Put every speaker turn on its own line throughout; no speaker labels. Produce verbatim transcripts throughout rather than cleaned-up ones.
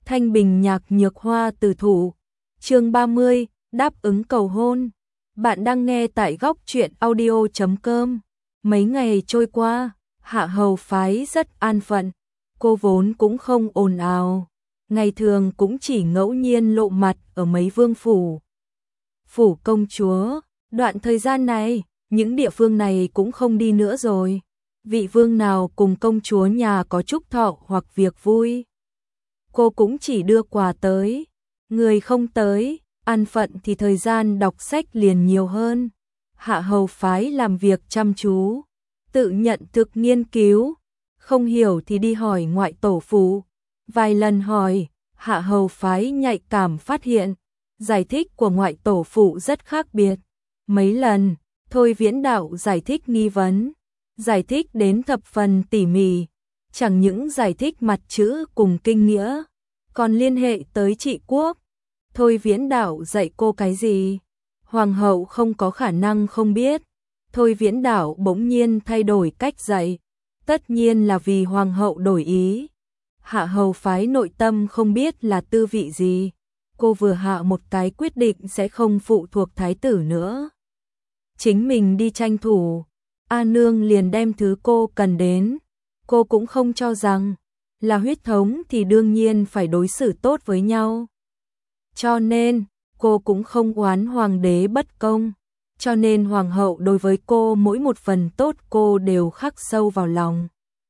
Thanh Bình nhạc nhược hoa từ thủ. Chương ba mươi, đáp ứng cầu hôn. Bạn đang nghe tại góc truyện audio chấm com. Mấy ngày trôi qua, Hạ Hầu phái rất an phận. Cô vốn cũng không ồn ào, ngày thường cũng chỉ ngẫu nhiên lộ mặt ở mấy vương phủ. Phủ công chúa, đoạn thời gian này, những địa phương này cũng không đi nữa rồi. Vị vương nào cùng công chúa nhà có chúc thọ hoặc việc vui, cô cũng chỉ đưa quà tới. Người không tới, an phận thì thời gian đọc sách liền nhiều hơn. Hạ Hầu phái làm việc chăm chú, tự nhận thực nghiên cứu, không hiểu thì đi hỏi ngoại tổ phụ. Vài lần hỏi, Hạ Hầu phái nhạy cảm phát hiện, giải thích của ngoại tổ phụ rất khác biệt. Mấy lần, Thôi Viễn Đạo giải thích nghi vấn, giải thích đến thập phần tỉ mỉ, chẳng những giải thích mặt chữ cùng kinh nghĩa, còn liên hệ tới trị quốc. Thôi Viễn Đạo dạy cô cái gì, hoàng hậu không có khả năng không biết. Thôi Viễn Đạo bỗng nhiên thay đổi cách dạy, tất nhiên là vì hoàng hậu đổi ý. Hạ Hầu phái nội tâm không biết là tư vị gì, cô vừa hạ một cái quyết định sẽ không phụ thuộc thái tử nữa, chính mình đi tranh thủ. A Nương liền đem thứ cô cần đến, cô cũng không cho rằng là huyết thống thì đương nhiên phải đối xử tốt với nhau. Cho nên, cô cũng không oán hoàng đế bất công, cho nên hoàng hậu đối với cô mỗi một phần tốt cô đều khắc sâu vào lòng.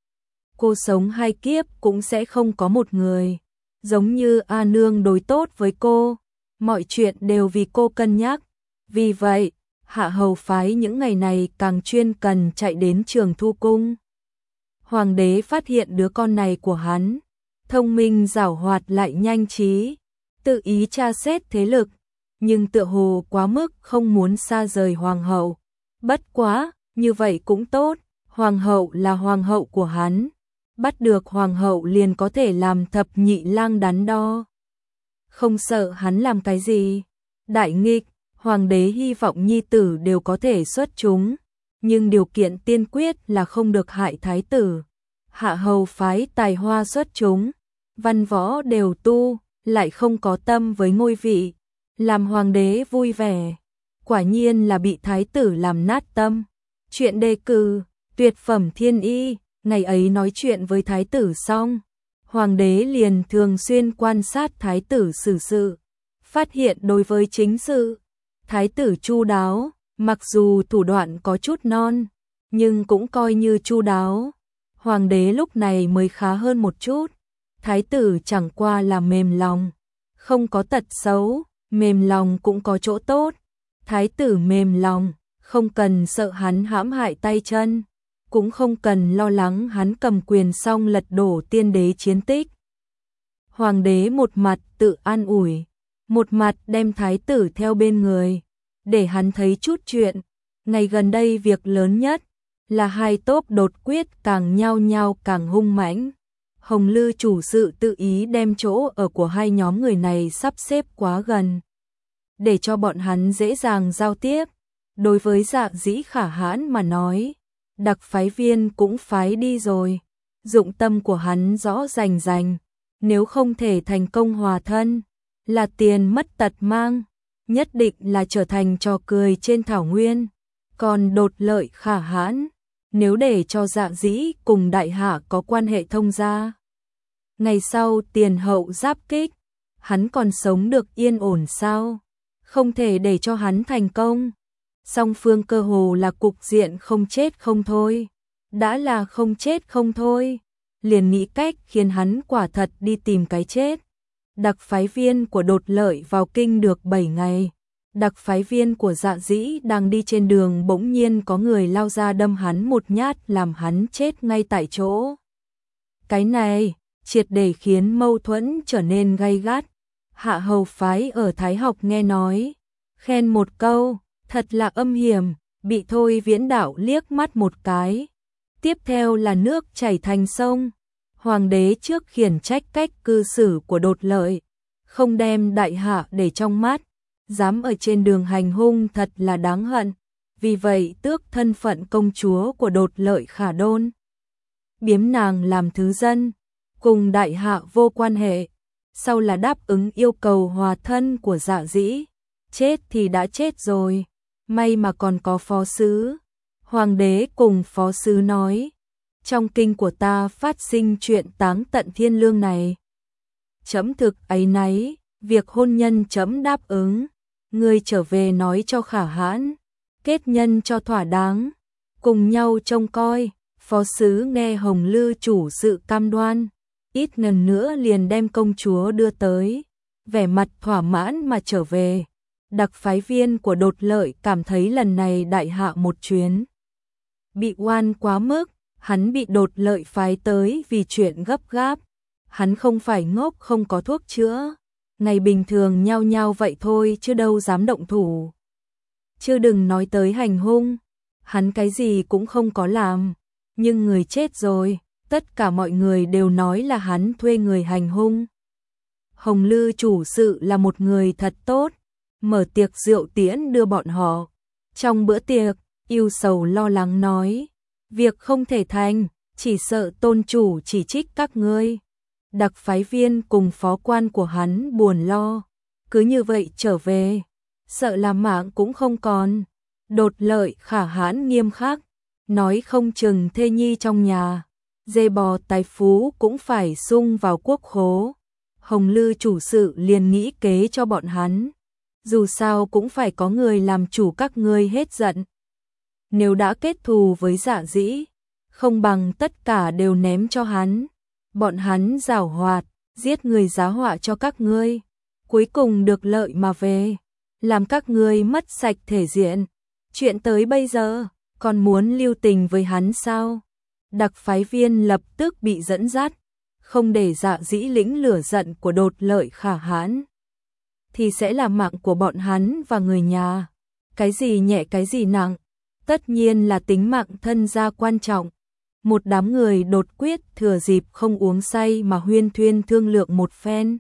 Cô sống hai kiếp cũng sẽ không có một người giống như A Nương đối tốt với cô, mọi chuyện đều vì cô cân nhắc. Vì vậy, Hạ Hầu phái những ngày này càng chuyên cần chạy đến Trường Thu Cung. Hoàng đế phát hiện đứa con này của hắn, thông minh giảo hoạt lại nhanh trí, tự ý tra xét thế lực, nhưng tựa hồ quá mức không muốn xa rời hoàng hậu. Bất quá, như vậy cũng tốt, hoàng hậu là hoàng hậu của hắn, bắt được hoàng hậu liền có thể làm thập nhị lang đắn đo, không sợ hắn làm cái gì. Đại nghịch, hoàng đế hy vọng nhi tử đều có thể xuất chúng, nhưng điều kiện tiên quyết là không được hại thái tử. Hạ Hầu phái tài hoa xuất chúng, văn võ đều tu, lại không có tâm với ngôi vị, làm hoàng đế vui vẻ, quả nhiên là bị thái tử làm nát tâm. Chuyện đề cử, tuyệt phẩm thiên y, ngày ấy nói chuyện với thái tử xong, hoàng đế liền thường xuyên quan sát thái tử xử sự, phát hiện đối với chính sự, thái tử chu đáo, mặc dù thủ đoạn có chút non, nhưng cũng coi như chu đáo. Hoàng đế lúc này mới khá hơn một chút, thái tử chẳng qua là mềm lòng, không có tật xấu, mềm lòng cũng có chỗ tốt. Thái tử mềm lòng, không cần sợ hắn hãm hại tay chân, cũng không cần lo lắng hắn cầm quyền xong lật đổ tiên đế chiến tích. Hoàng đế một mặt tự an ủi, một mặt đem thái tử theo bên người, để hắn thấy chút chuyện. Ngày gần đây việc lớn nhất là hai tốp đột quyết càng nhao nhao càng hung mãnh. Hồng Lư chủ sự tự ý đem chỗ ở của hai nhóm người này sắp xếp quá gần, để cho bọn hắn dễ dàng giao tiếp. Đối với Dạ Dĩ Khả Hãn mà nói, đặc phái viên cũng phái đi rồi, dụng tâm của hắn rõ rành rành, nếu không thể thành công hòa thân, là tiền mất tật mang, nhất định là trở thành trò cười trên thảo nguyên. Còn Đột Lợi Khả Hãn, nếu để cho Dạ Dĩ cùng đại hạ có quan hệ thông gia, ngày sau tiền hậu giáp kích, hắn còn sống được yên ổn sao? Không thể để cho hắn thành công. Song phương cơ hồ là cục diện không chết không thôi, đã là không chết không thôi, liền nghĩ cách khiến hắn quả thật đi tìm cái chết. Đặc phái viên của Đột Lợi vào kinh được bảy ngày, đặc phái viên của Dạ Dĩ đang đi trên đường bỗng nhiên có người lao ra đâm hắn một nhát làm hắn chết ngay tại chỗ. Cái này triệt để khiến mâu thuẫn trở nên gay gắt. Hạ Hầu phái ở Thái Học nghe nói, khen một câu, thật là âm hiểm, bị Thôi Viễn Đạo liếc mắt một cái. Tiếp theo là nước chảy thành sông. Hoàng đế trước khiển trách cách cư xử của Đột Lợi, không đem đại hạ để trong mắt, dám ở trên đường hành hung thật là đáng hận. Vì vậy tước thân phận công chúa của Đột Lợi Khả Đôn, biếm nàng làm thứ dân, cùng đại hạ vô quan hệ. sau là đáp ứng yêu cầu hòa thân của Dạ Dĩ. Chết thì đã chết rồi, may mà còn có phó sứ. Hoàng đế cùng phó sứ nói, trong kinh của ta phát sinh chuyện táng tận thiên lương này. Trẫm thực áy náy, việc hôn nhân trẫm đáp ứng, ngươi trở về nói cho Khả Hãn, kết nhân cho thỏa đáng, cùng nhau trông coi. Phó sứ nghe Hồng Lư chủ sự cam đoan, ít lần nữa liền đem công chúa đưa tới, vẻ mặt thỏa mãn mà trở về. Đặc phái viên của Đột Lợi cảm thấy lần này đại hạ một chuyến bị oan quá mức, hắn bị Đột Lợi phái tới vì chuyện gấp gáp, hắn không phải ngốc không có thuốc chữa, ngày bình thường nhao nhao vậy thôi chứ đâu dám động thủ. Chứ đừng nói tới hành hung, hắn cái gì cũng không có làm, nhưng người chết rồi, tất cả mọi người đều nói là hắn thuê người hành hung. Hồng Lư chủ sự là một người thật tốt, mở tiệc rượu tiễn đưa bọn họ. Trong bữa tiệc, Ưu Sầu lo lắng nói, việc không thể thành, chỉ sợ tôn chủ chỉ trích các ngươi. Đặc phái viên cùng phó quan của hắn buồn lo, cứ như vậy trở về, sợ là mạng cũng không còn. Đột Lợi Khả Hãn nghiêm khắc, nói không chừng thê nhi trong nhà, dê bò tài phú cũng phải sung vào quốc khố. Hồng Lư chủ sự liền nghĩ kế cho bọn hắn, dù sao cũng phải có người làm chủ các ngươi hết giận. Nếu đã kết thù với Dạ Dĩ, không bằng tất cả đều ném cho hắn. Bọn hắn giảo hoạt, giết người giá họa cho các ngươi, cuối cùng được lợi mà về, làm các ngươi mất sạch thể diện. Chuyện tới bây giờ, còn muốn lưu tình với hắn sao? Đặc phái viên lập tức bị dẫn dắt, không để Dạ Dĩ lĩnh lửa giận của Đột Lợi Khả Hãn, thì sẽ là mạng của bọn hắn và người nhà. Cái gì nhẹ cái gì nặng, tất nhiên là tính mạng thân gia quan trọng. Một đám người đột quyết thừa dịp không uống say mà huyên thuyên thương lượng một phen.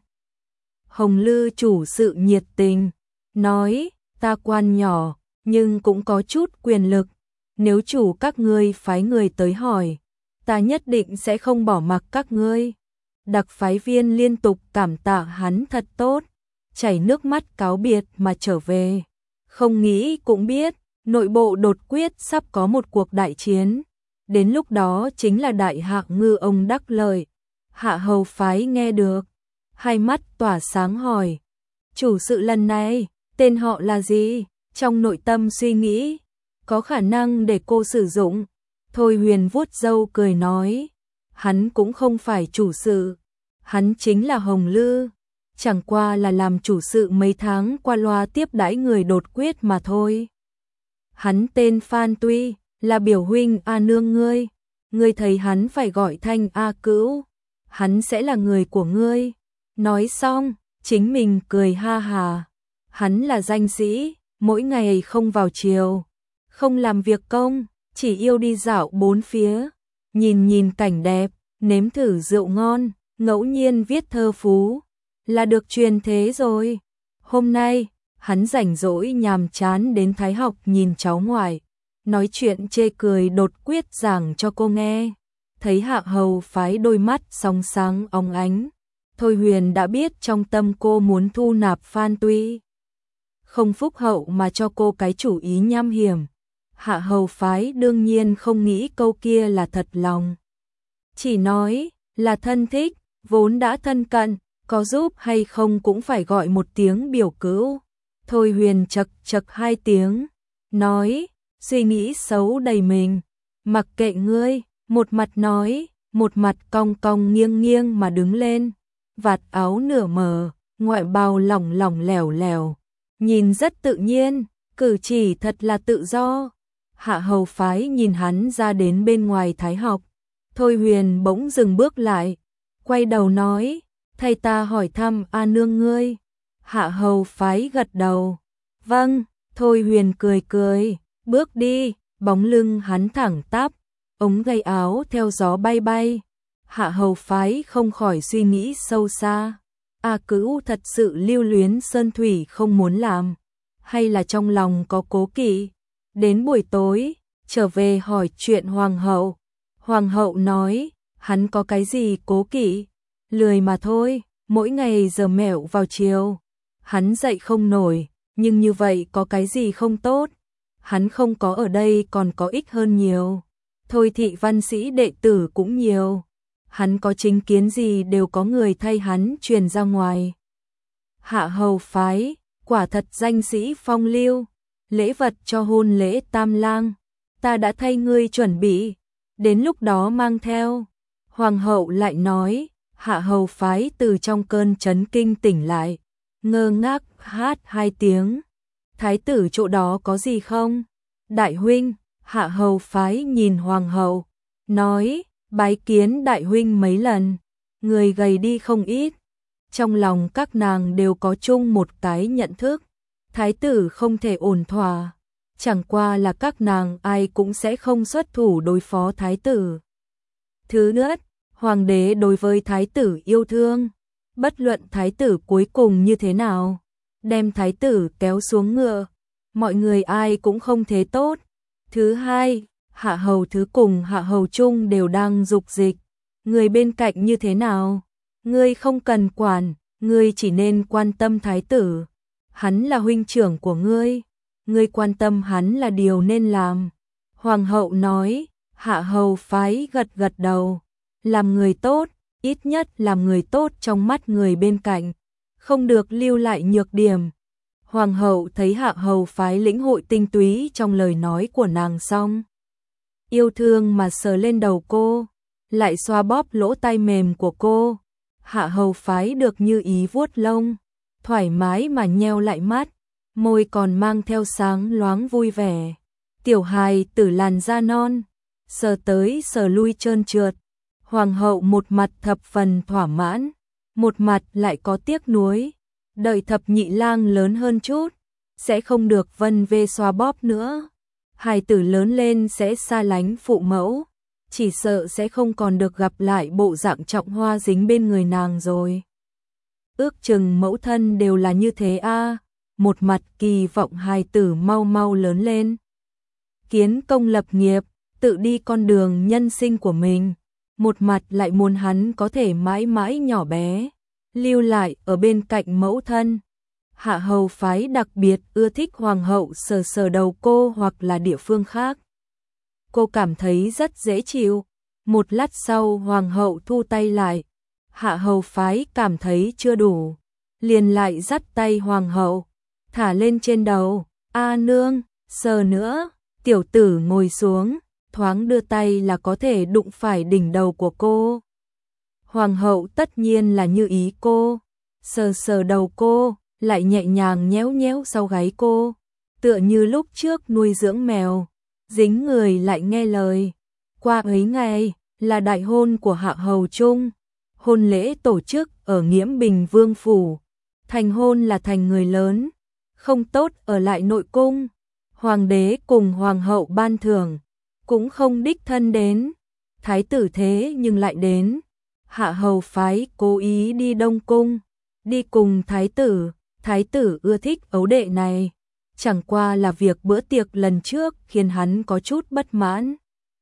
Hồng Lư chủ sự nhiệt tình, nói, ta quan nhỏ, nhưng cũng có chút quyền lực. Nếu chủ các ngươi phái người tới hỏi, ta nhất định sẽ không bỏ mặc các ngươi. Đặc phái viên liên tục cảm tạ hắn thật tốt, chảy nước mắt cáo biệt mà trở về. Không nghĩ cũng biết, nội bộ đột quyết sắp có một cuộc đại chiến. Đến lúc đó chính là đại hạ ngư ông đắc lợi. Hạ hầu phái nghe được, hai mắt tỏa sáng hỏi, chủ sự lần này, tên họ là gì? Trong nội tâm suy nghĩ, có khả năng để cô sử dụng. Thôi Huyền vuốt râu cười nói, hắn cũng không phải chủ sự, hắn chính là Hồng Lư, chẳng qua là làm chủ sự mấy tháng qua loa tiếp đãi người đột quyết mà thôi. Hắn tên Phan Tuy, là biểu huynh A Nương ngươi, ngươi thấy hắn phải gọi thanh A Cữu, hắn sẽ là người của ngươi. Nói xong, chính mình cười ha hà, hắn là danh sĩ, mỗi ngày không vào chiều, không làm việc công, chỉ yêu đi dạo bốn phía, nhìn nhìn cảnh đẹp, nếm thử rượu ngon, ngẫu nhiên viết thơ phú, là được truyền thế rồi. Hôm nay, hắn rảnh rỗi nhàm chán đến Thái Học nhìn cháu ngoại, nói chuyện chê cười đột quyết giảng cho cô nghe. Thấy Hạ hầu phái đôi mắt song sáng óng ánh, Thôi Huyền đã biết trong tâm cô muốn thu nạp Phan Tuy. Không phúc hậu mà cho cô cái chủ ý nham hiểm. Hạ hầu phái đương nhiên không nghĩ câu kia là thật lòng, chỉ nói là thân thích, vốn đã thân cận, có giúp hay không cũng phải gọi một tiếng biểu cữu. Thôi Huyền chật chật hai tiếng, nói, suy nghĩ xấu đầy mình, mặc kệ ngươi. Một mặt nói, một mặt cong cong nghiêng nghiêng mà đứng lên, vạt áo nửa mở, ngoại bào lỏng lỏng lẻo lẻo, nhìn rất tự nhiên, cử chỉ thật là tự do. Hạ hầu phái nhìn hắn ra đến bên ngoài Thái Học, Thôi Huyền bỗng dừng bước lại, quay đầu nói, thầy ta hỏi thăm A Nương ngươi. Hạ hầu phái gật đầu, vâng. Thôi Huyền cười cười, bước đi, bóng lưng hắn thẳng tắp, ống gầy áo theo gió bay bay. Hạ hầu phái không khỏi suy nghĩ sâu xa, A Cữu thật sự lưu luyến sơn thủy không muốn làm, hay là trong lòng có cố kỵ. Đến buổi tối, trở về hỏi chuyện hoàng hậu. Hoàng hậu nói, hắn có cái gì cố kỵ, lười mà thôi, mỗi ngày giờ mẹo vào chiều, hắn dậy không nổi, nhưng như vậy có cái gì không tốt, hắn không có ở đây còn có ích hơn nhiều. Thôi thị văn sĩ đệ tử cũng nhiều, hắn có chính kiến gì đều có người thay hắn truyền ra ngoài. Hạ hầu phái, quả thật danh sĩ phong lưu, lễ vật cho hôn lễ tam lang, ta đã thay ngươi chuẩn bị, đến lúc đó mang theo. Hoàng hậu lại nói, hạ hầu phái từ trong cơn chấn kinh tỉnh lại, ngơ ngác hát hai tiếng. Thái tử chỗ đó có gì không? Đại huynh, hạ hầu phái nhìn hoàng hậu, nói, bái kiến đại huynh mấy lần, người gầy đi không ít. Trong lòng các nàng đều có chung một cái nhận thức, thái tử không thể ổn thỏa, chẳng qua là các nàng ai cũng sẽ không xuất thủ đối phó thái tử. Thứ nữa, hoàng đế đối với thái tử yêu thương, bất luận thái tử cuối cùng như thế nào, đem thái tử kéo xuống ngựa, mọi người ai cũng không thế tốt. Thứ hai, hạ hầu thứ cùng hạ hầu trung đều đang dục dịch, người bên cạnh như thế nào, ngươi không cần quản, ngươi chỉ nên quan tâm thái tử, hắn là huynh trưởng của ngươi, ngươi quan tâm hắn là điều nên làm. Hoàng hậu nói, hạ hầu phái gật gật đầu, làm người tốt, ít nhất làm người tốt trong mắt người bên cạnh, không được lưu lại nhược điểm. Hoàng hậu thấy hạ hầu phái lĩnh hội tinh túy trong lời nói của nàng xong, yêu thương mà sờ lên đầu cô, lại xoa bóp lỗ tai mềm của cô. Hạ hầu phái được như ý vuốt lông, thoải mái mà nheo lại mắt, môi còn mang theo sáng loáng vui vẻ. Tiểu hài tử làn da non, sờ tới sờ lui trơn trượt. Hoàng hậu một mặt thập phần thỏa mãn, một mặt lại có tiếc nuối. Đợi thập nhị lang lớn hơn chút, sẽ không được vân vê xoa bóp nữa. Hài tử lớn lên sẽ xa lánh phụ mẫu, chỉ sợ sẽ không còn được gặp lại bộ dạng trọng hoa dính bên người nàng rồi. Ước chừng mẫu thân đều là như thế a. À, một mặt kỳ vọng hài tử mau mau lớn lên, kiến công lập nghiệp, tự đi con đường nhân sinh của mình, một mặt lại muốn hắn có thể mãi mãi nhỏ bé, lưu lại ở bên cạnh mẫu thân. Hạ hầu phái đặc biệt ưa thích hoàng hậu sờ sờ đầu cô hoặc là địa phương khác. Cô cảm thấy rất dễ chịu. Một lát sau hoàng hậu thu tay lại. Hạ hầu phái cảm thấy chưa đủ, liền lại dắt tay hoàng hậu, thả lên trên đầu. A nương, sờ nữa. Tiểu tử ngồi xuống, thoáng đưa tay là có thể đụng phải đỉnh đầu của cô. Hoàng hậu tất nhiên là như ý cô, sờ sờ đầu cô, lại nhẹ nhàng nhéo nhéo sau gáy cô, tựa như lúc trước nuôi dưỡng mèo, dính người lại nghe lời. Qua ấy ngày, là đại hôn của hạ hầu trung, hôn lễ tổ chức ở Nghiễm Bình Vương Phủ, thành hôn là thành người lớn, không tốt ở lại nội cung, hoàng đế cùng hoàng hậu ban thưởng, cũng không đích thân đến, thái tử thế nhưng lại đến. Hạ hầu phái cố ý đi Đông Cung, đi cùng thái tử, thái tử ưa thích ấu đệ này, chẳng qua là việc bữa tiệc lần trước khiến hắn có chút bất mãn.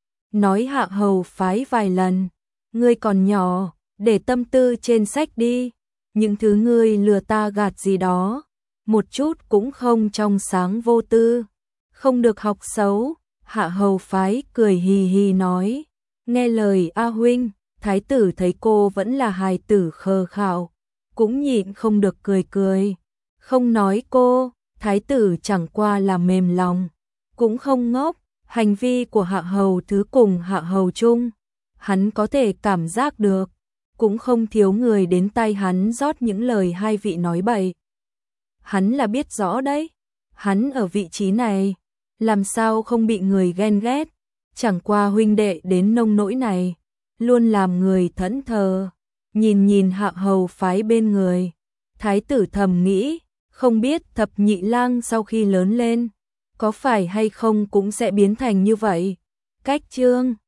Nói hạ hầu phái vài lần, ngươi còn nhỏ, để tâm tư trên sách đi, những thứ ngươi lừa ta gạt gì đó, một chút cũng không trong sáng vô tư, không được học xấu. Hạ hầu phái cười hì hì nói, nghe lời A huynh. Thái tử thấy cô vẫn là hài tử khờ khạo, cũng nhịn không được cười cười, không nói cô. Thái tử chẳng qua là mềm lòng, cũng không ngốc. Hành vi của hạ hầu thứ cùng hạ hầu trung, hắn có thể cảm giác được, cũng không thiếu người đến tay hắn rót những lời hai vị nói bậy. Hắn là biết rõ đấy, hắn ở vị trí này, làm sao không bị người ghen ghét, chẳng qua huynh đệ đến nông nỗi này, luôn làm người thẫn thờ. Nhìn nhìn hạ hầu phái bên người, thái tử thầm nghĩ, không biết thập nhị lang sau khi lớn lên, có phải hay không cũng sẽ biến thành như vậy. Cách chương